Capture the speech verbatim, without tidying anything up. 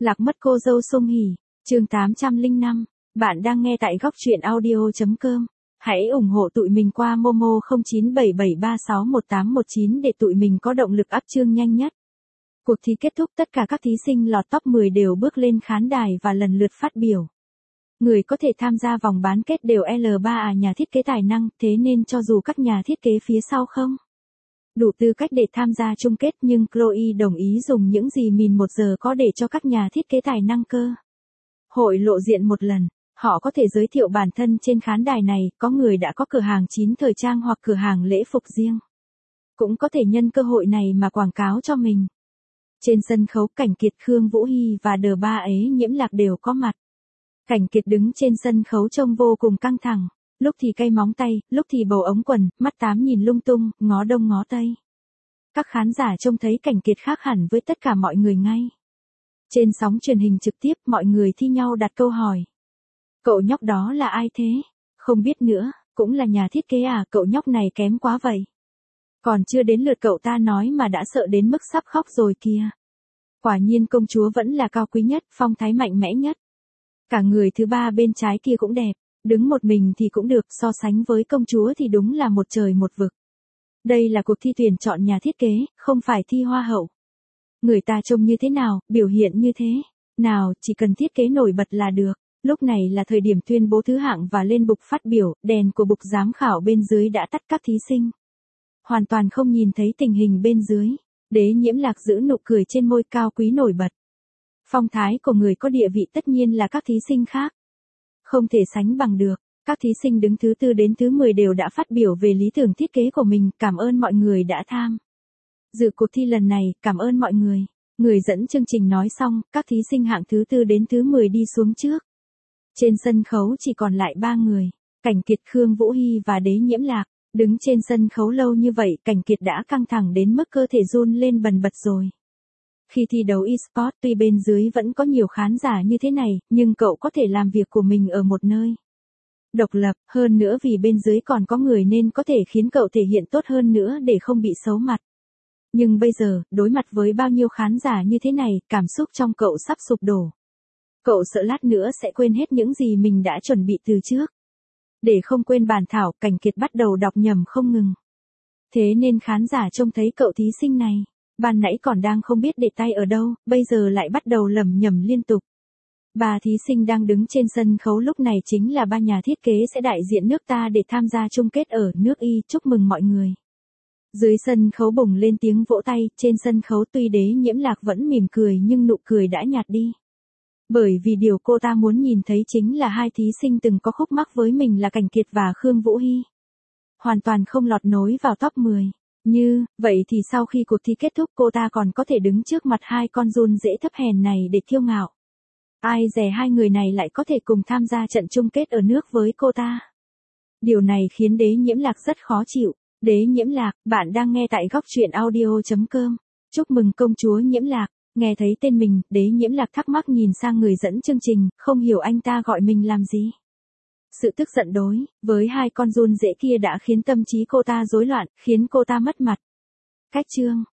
Lạc mất cô dâu Song Hỷ, chương tám trăm lẻ năm. Bạn đang nghe tại góc truyện audio.com. Hãy ủng hộ tụi mình qua Momo không chín bảy bảy ba sáu một tám một chín để tụi mình có động lực up chương nhanh nhất. Cuộc thi kết thúc, tất cả các thí sinh lọt top mười đều bước lên khán đài và lần lượt phát biểu. Người có thể tham gia vòng bán kết đều L ba A nhà thiết kế tài năng, thế nên cho dù các nhà thiết kế phía sau không đủ tư cách để tham gia chung kết, nhưng Chloe đồng ý dùng những gì mình một giờ có để cho các nhà thiết kế tài năng cơ hội lộ diện một lần. Họ có thể giới thiệu bản thân trên khán đài này, có người đã có cửa hàng chín thời trang hoặc cửa hàng lễ phục riêng. Cũng có thể nhân cơ hội này mà quảng cáo cho mình. Trên sân khấu, Cảnh Kiệt, Khương Vũ Hy và Đờ Ba Ế Nhiễm Lạc đều có mặt. Cảnh Kiệt đứng trên sân khấu trông vô cùng căng thẳng, lúc thì cay móng tay, lúc thì bầu ống quần, mắt tám nhìn lung tung, ngó đông ngó tây. Các khán giả trông thấy Cảnh Kiệt khác hẳn với tất cả mọi người ngay. Trên sóng truyền hình trực tiếp, mọi người thi nhau đặt câu hỏi. Cậu nhóc đó là ai thế? Không biết nữa, cũng là nhà thiết kế à? Cậu nhóc này kém quá vậy. Còn chưa đến lượt cậu ta nói mà đã sợ đến mức sắp khóc rồi kìa. Quả nhiên công chúa vẫn là cao quý nhất, phong thái mạnh mẽ nhất. Cả người thứ ba bên trái kia cũng đẹp, đứng một mình thì cũng được, so sánh với công chúa thì đúng là một trời một vực. Đây là cuộc thi tuyển chọn nhà thiết kế, không phải thi hoa hậu. Người ta trông như thế nào, biểu hiện như thế nào, chỉ cần thiết kế nổi bật là được. Lúc này là thời điểm tuyên bố thứ hạng và lên bục phát biểu, đèn của bục giám khảo bên dưới đã tắt, các thí sinh hoàn toàn không nhìn thấy tình hình bên dưới. Đế Nhiễm Lạc giữ nụ cười trên môi, cao quý nổi bật. Phong thái của người có địa vị tất nhiên là các thí sinh khác không thể sánh bằng được. Các thí sinh đứng thứ tư đến thứ mười đều đã phát biểu về lý tưởng thiết kế của mình, cảm ơn mọi người đã tham dự cuộc thi lần này, cảm ơn mọi người. Người dẫn chương trình nói xong, các thí sinh hạng thứ tư đến thứ mười đi xuống trước. Trên sân khấu chỉ còn lại ba người, Cảnh Kiệt, Khương Vũ Hy và Đế Nhiễm Lạc. Đứng trên sân khấu lâu như vậy, Cảnh Kiệt đã căng thẳng đến mức cơ thể run lên bần bật rồi. Khi thi đấu e-sport, tuy bên dưới vẫn có nhiều khán giả như thế này, nhưng cậu có thể làm việc của mình ở một nơi độc lập, hơn nữa vì bên dưới còn có người nên có thể khiến cậu thể hiện tốt hơn nữa để không bị xấu mặt. Nhưng bây giờ, đối mặt với bao nhiêu khán giả như thế này, cảm xúc trong cậu sắp sụp đổ. Cậu sợ lát nữa sẽ quên hết những gì mình đã chuẩn bị từ trước. Để không quên bản thảo, Cảnh Kiệt bắt đầu đọc nhầm không ngừng. Thế nên khán giả trông thấy cậu thí sinh này, ban nãy còn đang không biết để tay ở đâu, bây giờ lại bắt đầu lẩm nhẩm liên tục. Ba thí sinh đang đứng trên sân khấu lúc này chính là ba nhà thiết kế sẽ đại diện nước ta để tham gia chung kết ở nước Y, chúc mừng mọi người. Dưới sân khấu bùng lên tiếng vỗ tay, trên sân khấu tuy Đế Nhiễm Lạc vẫn mỉm cười nhưng nụ cười đã nhạt đi. Bởi vì điều cô ta muốn nhìn thấy chính là hai thí sinh từng có khúc mắc với mình là Cảnh Kiệt và Khương Vũ Hy. Hoàn toàn không lọt nối vào top mười. Như, vậy thì sau khi cuộc thi kết thúc cô ta còn có thể đứng trước mặt hai con giun dễ thấp hèn này để kiêu ngạo. Ai dè hai người này lại có thể cùng tham gia trận chung kết ở nước với cô ta. Điều này khiến Đế Nhiễm Lạc rất khó chịu. Đế Nhiễm Lạc, bạn đang nghe tại góc truyện audio.com. Chúc mừng công chúa Nhiễm Lạc. Nghe thấy tên mình, Đế Nhiễm Lạc thắc mắc nhìn sang người dẫn chương trình, không hiểu anh ta gọi mình làm gì. Sự tức giận đối với hai con giun dễ kia đã khiến tâm trí cô ta rối loạn, khiến cô ta mất mặt. Cách chương